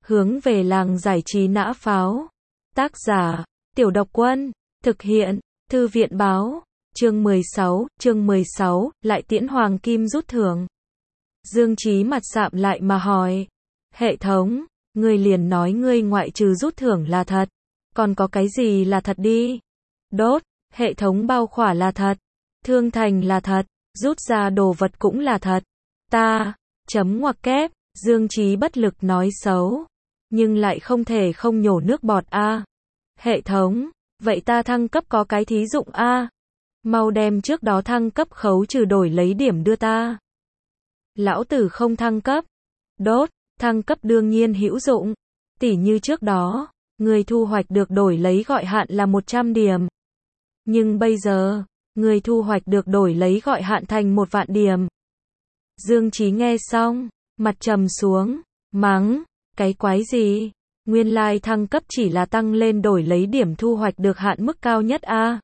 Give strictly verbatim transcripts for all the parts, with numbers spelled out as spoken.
Hướng về làng giải trí nã pháo. Tác giả, Tiểu Độc Quân. Thực hiện, Thư viện báo. Chương mười sáu, chương mười sáu, lại tiễn hoàng kim rút thưởng. Dương Chí mặt sạm lại mà hỏi. Hệ thống, ngươi liền nói ngươi ngoại trừ rút thưởng là thật. Còn có cái gì là thật đi? Đốt, hệ thống bao khỏa là thật. Thương thành là thật. Rút ra đồ vật cũng là thật. Ta, chấm ngoặc kép, Dương Chí bất lực nói xấu. Nhưng lại không thể không nhổ nước bọt a. Hệ thống, vậy ta thăng cấp có cái thí dụng a. Mau đem trước đó thăng cấp khấu trừ đổi lấy điểm đưa ta. Lão tử không thăng cấp. Đốt, thăng cấp đương nhiên hữu dụng. Tỉ như trước đó, người thu hoạch được đổi lấy gọi hạn là một trăm điểm. Nhưng bây giờ, người thu hoạch được đổi lấy gọi hạn thành một vạn điểm. Dương Chí nghe xong, mặt trầm xuống, mắng, cái quái gì? Nguyên lai thăng cấp chỉ là tăng lên đổi lấy điểm thu hoạch được hạn mức cao nhất a.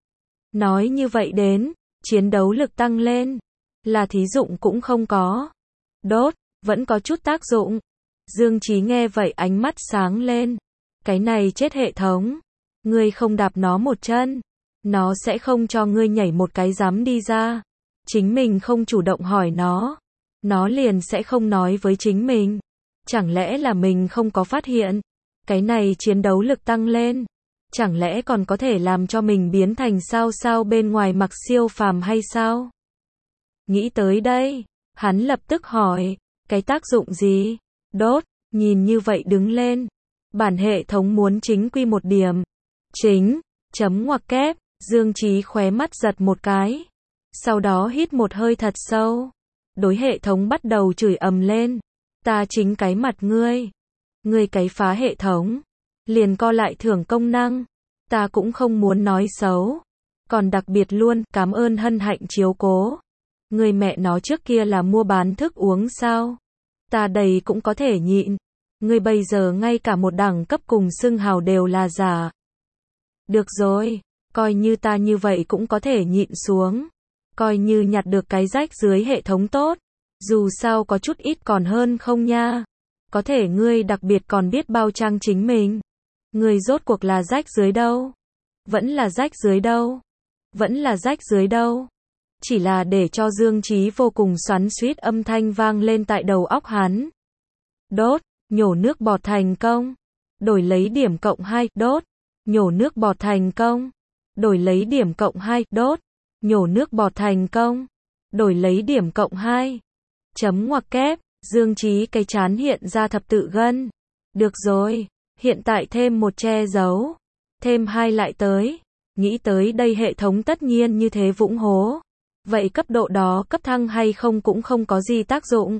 Nói như vậy đến, chiến đấu lực tăng lên, là thí dụng cũng không có. Đốt, vẫn có chút tác dụng. Dương Chí nghe vậy ánh mắt sáng lên. Cái này chết hệ thống. Ngươi không đạp nó một chân, nó sẽ không cho ngươi nhảy một cái dám đi ra. Chính mình không chủ động hỏi nó, nó liền sẽ không nói với chính mình. Chẳng lẽ là mình không có phát hiện? Cái này chiến đấu lực tăng lên, chẳng lẽ còn có thể làm cho mình biến thành sao sao bên ngoài mặc siêu phàm hay sao? Nghĩ tới đây, hắn lập tức hỏi, cái tác dụng gì? Đốt, nhìn như vậy đứng lên. Bản hệ thống muốn chính quy một điểm. Chính, chấm ngoặc kép, Dương Chí khóe mắt giật một cái. Sau đó hít một hơi thật sâu. Đối hệ thống bắt đầu chửi ầm lên. Ta chính cái mặt ngươi. Ngươi cái phá hệ thống. Liền co lại thưởng công năng. Ta cũng không muốn nói xấu. Còn đặc biệt luôn, cảm ơn hân hạnh chiếu cố. Ngươi mẹ nó trước kia là mua bán thức uống sao? Ta đầy cũng có thể nhịn. Ngươi bây giờ ngay cả một đẳng cấp cùng xưng hào đều là giả. Được rồi, coi như ta như vậy cũng có thể nhịn xuống. Coi như nhặt được cái rách dưới hệ thống tốt. Dù sao có chút ít còn hơn không nha. Có thể ngươi đặc biệt còn biết bao trang chính mình. Ngươi rốt cuộc là rách dưới đâu? Vẫn là rách dưới đâu? Vẫn là rách dưới đâu? Chỉ là để cho Dương Chí vô cùng xoắn xuýt âm thanh vang lên tại đầu óc hắn. Đốt, nhổ nước bọt thành công. Đổi lấy điểm cộng hai, đốt. Nhổ nước bọt thành công. Đổi lấy điểm cộng hai, đốt. Nhổ nước bọt thành công. Đổi lấy điểm cộng hai. Chấm ngoặc kép, Dương Chí cái chán hiện ra thập tự gân. Được rồi, hiện tại thêm một che giấu. Thêm hai lại tới. Nghĩ tới đây hệ thống tất nhiên như thế vũng hố. Vậy cấp độ đó cấp thăng hay không cũng không có gì tác dụng.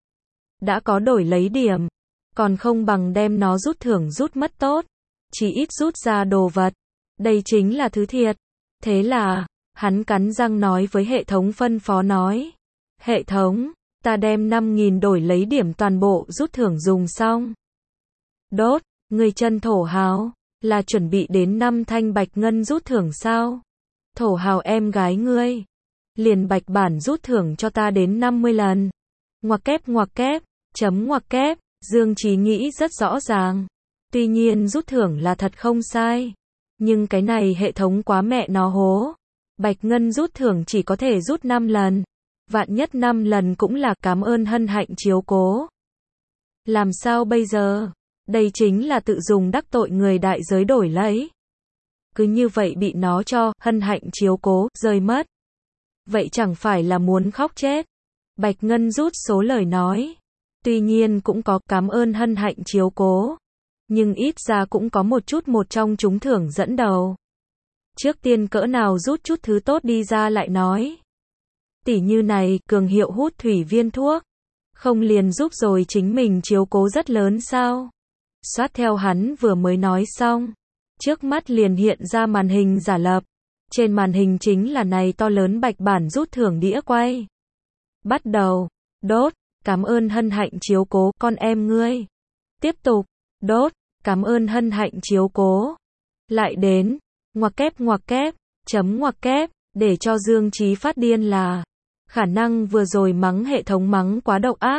Đã có đổi lấy điểm. Còn không bằng đem nó rút thưởng rút mất tốt. Chỉ ít rút ra đồ vật. Đây chính là thứ thiệt. Thế là, hắn cắn răng nói với hệ thống phân phó nói. Hệ thống, ta đem năm nghìn đổi lấy điểm toàn bộ rút thưởng dùng xong. Đốt, người chân thổ hào, là chuẩn bị đến năm thanh bạch ngân rút thưởng sao? Thổ hào em gái ngươi. Liền bạch bản rút thưởng cho ta đến năm mươi lần. Ngoặc kép ngoặc kép, chấm ngoặc kép, Dương Chí nghĩ rất rõ ràng. Tuy nhiên rút thưởng là thật không sai. Nhưng cái này hệ thống quá mẹ nó hố. Bạch ngân rút thưởng chỉ có thể rút năm lần. Vạn nhất năm lần cũng là cảm ơn hân hạnh chiếu cố. Làm sao bây giờ? Đây chính là tự dùng đắc tội người đại giới đổi lấy. Cứ như vậy bị nó cho hân hạnh chiếu cố rơi mất. Vậy chẳng phải là muốn khóc chết. Bạch ngân rút số lời nói. Tuy nhiên cũng có cảm ơn hân hạnh chiếu cố. Nhưng ít ra cũng có một chút một trong chúng thưởng dẫn đầu. Trước tiên cỡ nào rút chút thứ tốt đi ra lại nói. Tỉ như này, cường hiệu hút thủy viên thuốc. Không liền giúp rồi chính mình chiếu cố rất lớn sao? Xoát theo hắn vừa mới nói xong. Trước mắt liền hiện ra màn hình giả lập. Trên màn hình chính là này to lớn bạch bản rút thưởng đĩa quay. Bắt đầu. Đốt, cảm ơn hân hạnh chiếu cố con em ngươi. Tiếp tục. Đốt, cảm ơn hân hạnh chiếu cố. Lại đến. Ngoặc kép ngoặc kép, chấm ngoặc kép, để cho Dương Chí phát điên là. Khả năng vừa rồi mắng hệ thống mắng quá độc ác.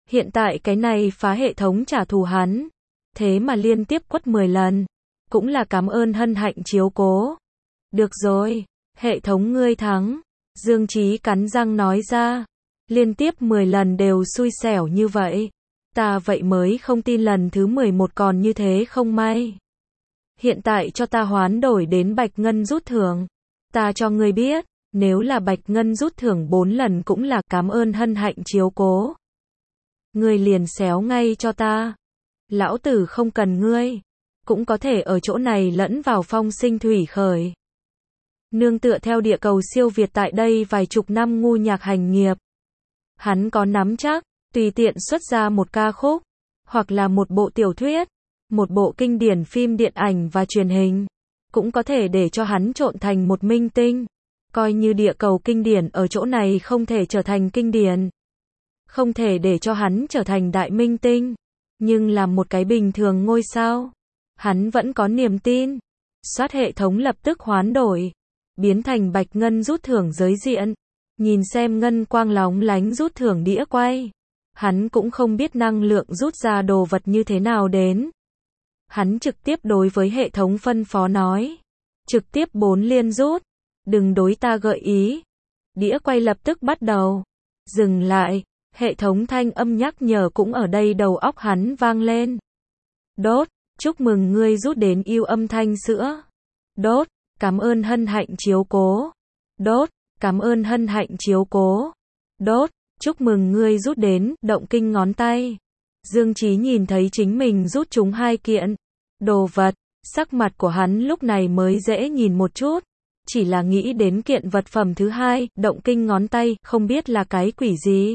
Hiện tại cái này phá hệ thống trả thù hắn, thế mà liên tiếp quất mười lần, cũng là cảm ơn hân hạnh chiếu cố. Được rồi, hệ thống ngươi thắng, Dương Chí cắn răng nói ra, liên tiếp mười lần đều xui xẻo như vậy, ta vậy mới không tin lần thứ mười một còn như thế không may. Hiện tại cho ta hoán đổi đến bạch ngân rút thưởng, ta cho ngươi biết, nếu là bạch ngân rút thưởng bốn lần cũng là cảm ơn hân hạnh chiếu cố. Ngươi liền xéo ngay cho ta, lão tử không cần ngươi, cũng có thể ở chỗ này lẫn vào phong sinh thủy khởi. Nương tựa theo địa cầu siêu việt tại đây vài chục năm ngu nhạc hành nghiệp. Hắn có nắm chắc, tùy tiện xuất ra một ca khúc, hoặc là một bộ tiểu thuyết, một bộ kinh điển phim điện ảnh và truyền hình, cũng có thể để cho hắn trộn thành một minh tinh. Coi như địa cầu kinh điển ở chỗ này không thể trở thành kinh điển, không thể để cho hắn trở thành đại minh tinh, nhưng làm một cái bình thường ngôi sao, hắn vẫn có niềm tin. Soát hệ thống lập tức hoán đổi, biến thành bạch ngân rút thưởng giới diện, nhìn xem ngân quang lóng lánh rút thưởng đĩa quay. Hắn cũng không biết năng lượng rút ra đồ vật như thế nào đến. Hắn trực tiếp đối với hệ thống phân phó nói, trực tiếp bốn liên rút, đừng đối ta gợi ý. Đĩa quay lập tức bắt đầu, dừng lại, hệ thống thanh âm nhắc nhở cũng ở đây đầu óc hắn vang lên. Đốt, chúc mừng ngươi rút đến yêu âm thanh sữa. Đốt, cảm ơn hân hạnh chiếu cố. Đốt, cảm ơn hân hạnh chiếu cố. Đốt, chúc mừng ngươi rút đến động kinh ngón tay. Dương Chí nhìn thấy chính mình rút trúng hai kiện đồ vật, sắc mặt của hắn lúc này mới dễ nhìn một chút. Chỉ là nghĩ đến kiện vật phẩm thứ hai, động kinh ngón tay, không biết là cái quỷ gì.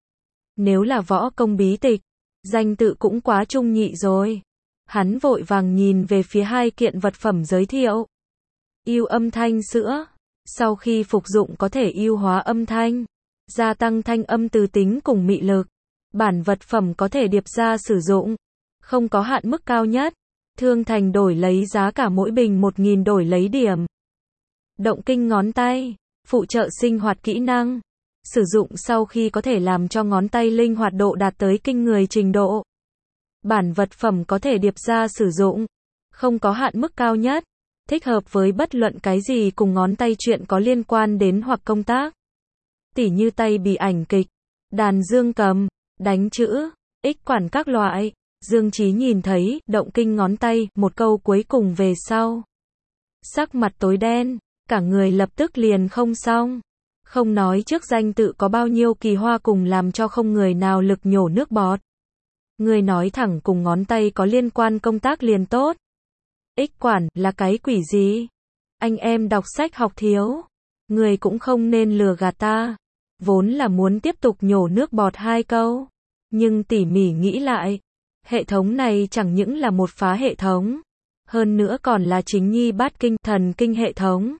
Nếu là võ công bí tịch, danh tự cũng quá trung nhị rồi. Hắn vội vàng nhìn về phía hai kiện vật phẩm giới thiệu. Yêu âm thanh sữa, sau khi phục dụng có thể yêu hóa âm thanh, gia tăng thanh âm từ tính cùng mị lực. Bản vật phẩm có thể điệp ra sử dụng, không có hạn mức cao nhất. Thương thành đổi lấy giá cả mỗi bình một nghìn đổi lấy điểm. Động kinh ngón tay, phụ trợ sinh hoạt kỹ năng. Sử dụng sau khi có thể làm cho ngón tay linh hoạt độ đạt tới kinh người trình độ. Bản vật phẩm có thể điệp ra sử dụng, không có hạn mức cao nhất. Thích hợp với bất luận cái gì cùng ngón tay chuyện có liên quan đến hoặc công tác. Tỉ như tay bì ảnh kịch, đàn dương cầm, đánh chữ, ích quản các loại. Dương Chí nhìn thấy, động kinh ngón tay, một câu cuối cùng về sau. Sắc mặt tối đen, cả người lập tức liền không xong. Không nói trước danh tự có bao nhiêu kỳ hoa cùng làm cho không người nào lực nhổ nước bọt. Người nói thẳng cùng ngón tay có liên quan công tác liền tốt. Ích quản, là cái quỷ gì? Anh em đọc sách học thiếu. Người cũng không nên lừa gạt ta. Vốn là muốn tiếp tục nhổ nước bọt hai câu. Nhưng tỉ mỉ nghĩ lại. Hệ thống này chẳng những là một phá hệ thống. Hơn nữa còn là chính nhi bát kinh, thần kinh hệ thống.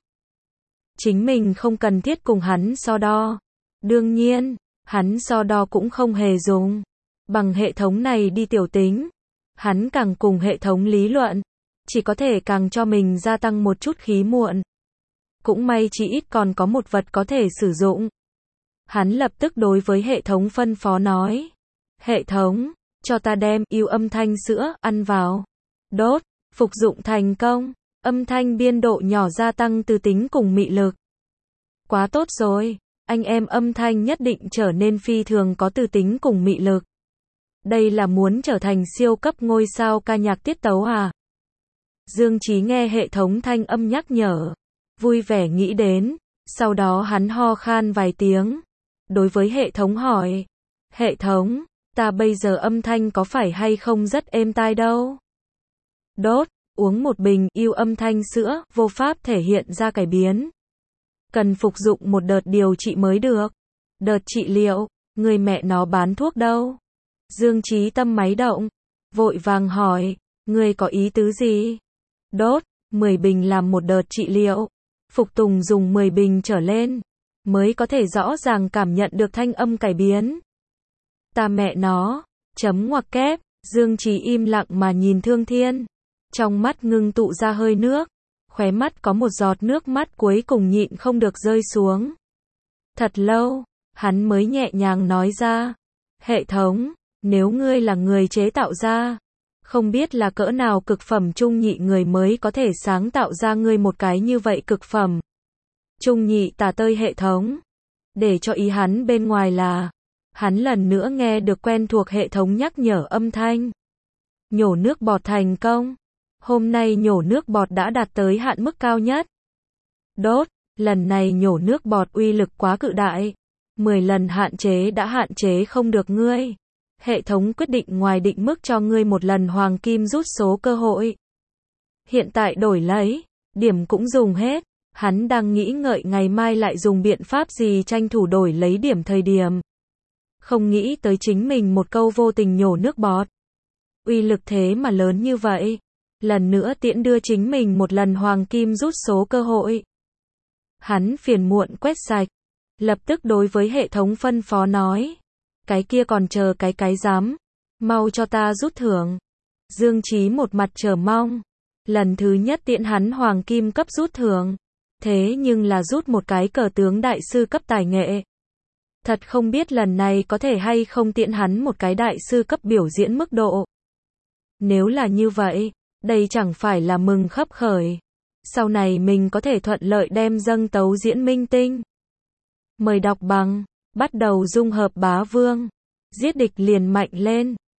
Chính mình không cần thiết cùng hắn so đo. Đương nhiên, hắn so đo cũng không hề dùng. Bằng hệ thống này đi tiểu tính. Hắn càng cùng hệ thống lý luận. Chỉ có thể càng cho mình gia tăng một chút khí muộn. Cũng may chỉ ít còn có một vật có thể sử dụng. Hắn lập tức đối với hệ thống phân phó nói. Hệ thống, cho ta đem yêu âm thanh sữa ăn vào. Đốt, phục dụng thành công. Âm thanh biên độ nhỏ gia tăng từ tính cùng mị lực. Quá tốt rồi, anh em âm thanh nhất định trở nên phi thường có từ tính cùng mị lực. Đây là muốn trở thành siêu cấp ngôi sao ca nhạc tiết tấu à? Dương Chí nghe hệ thống thanh âm nhắc nhở, vui vẻ nghĩ đến, sau đó hắn ho khan vài tiếng. Đối với hệ thống hỏi, hệ thống, ta bây giờ âm thanh có phải hay không rất êm tai đâu? Đốt, uống một bình yêu âm thanh sữa, vô pháp thể hiện ra cải biến. Cần phục dụng một đợt điều trị mới được. Đợt trị liệu, người mẹ nó bán thuốc đâu? Dương Chí tâm máy động, vội vàng hỏi, người có ý tứ gì? Đốt, mười bình làm một đợt trị liệu. Phục tùng dùng mười bình trở lên, mới có thể rõ ràng cảm nhận được thanh âm cải biến. Ta mẹ nó, chấm ngoặc kép, Dương Chí im lặng mà nhìn Thương Thiên. Trong mắt ngưng tụ ra hơi nước, khóe mắt có một giọt nước mắt cuối cùng nhịn không được rơi xuống. Thật lâu, hắn mới nhẹ nhàng nói ra, hệ thống, Nếu ngươi là người chế tạo ra, không biết là cỡ nào cực phẩm trung nhị người mới có thể sáng tạo ra ngươi một cái như vậy cực phẩm. Trung nhị tà tơi hệ thống. Để cho ý hắn bên ngoài là, hắn lần nữa nghe được quen thuộc hệ thống nhắc nhở âm thanh. Nhổ nước bọt thành công. Hôm nay nhổ nước bọt đã đạt tới hạn mức cao nhất. Đốt, lần này nhổ nước bọt uy lực quá cự đại. mười lần hạn chế đã hạn chế không được ngươi. Hệ thống quyết định ngoài định mức cho ngươi một lần hoàng kim rút số cơ hội. Hiện tại đổi lấy, điểm cũng dùng hết. Hắn đang nghĩ ngợi ngày mai lại dùng biện pháp gì tranh thủ đổi lấy điểm thời điểm. Không nghĩ tới chính mình một câu vô tình nhổ nước bọt. Uy lực thế mà lớn như vậy. Lần nữa tiễn đưa chính mình một lần hoàng kim rút số cơ hội. Hắn phiền muộn quét sạch. Lập tức đối với hệ thống phân phó nói. Cái kia còn chờ cái cái dám. Mau cho ta rút thưởng. Dương Chí một mặt chờ mong. Lần thứ nhất tiễn hắn hoàng kim cấp rút thưởng. Thế nhưng là rút một cái cờ tướng đại sư cấp tài nghệ. Thật không biết lần này có thể hay không tiễn hắn một cái đại sư cấp biểu diễn mức độ. Nếu là như vậy, đây chẳng phải là mừng khấp khởi. Sau này mình có thể thuận lợi đem dâng tấu diễn minh tinh. Mời đọc bằng, bắt đầu dung hợp bá vương. Giết địch liền mạnh lên.